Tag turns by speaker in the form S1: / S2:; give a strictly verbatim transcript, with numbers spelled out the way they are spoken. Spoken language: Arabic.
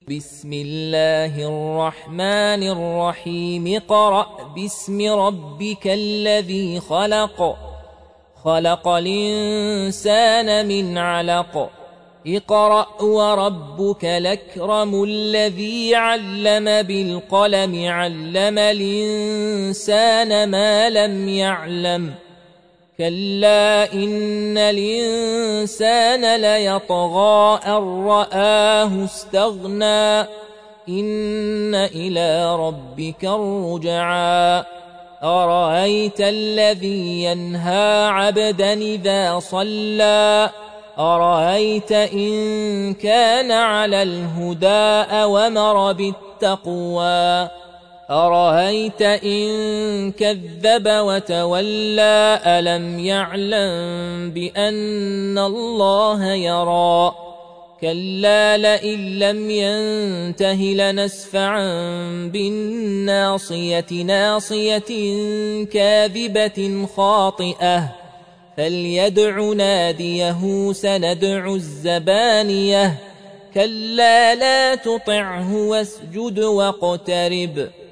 S1: بسم الله الرحمن الرحيم اقرأ باسم ربك الذي خلق خلق الإنسان من علق اقرأ وربك الأكرم الذي علم بالقلم علم الإنسان ما لم يعلم كلا إن الإنسان ليطغى أن رآه استغنى إن إلى ربك الرجعى أرأيت الذي ينهى عبدا إذا صلى أرأيت إن كان على الهدى أومر بالتقوى أرأيت إن كذب وتولى ألم يعلم بأن الله يرى كلا لئن لم ينته لنسفعا بالناصية ناصية كاذبة خاطئة فليدع ناديه سندع الزبانية كلا لا تطعه واسجد واقترب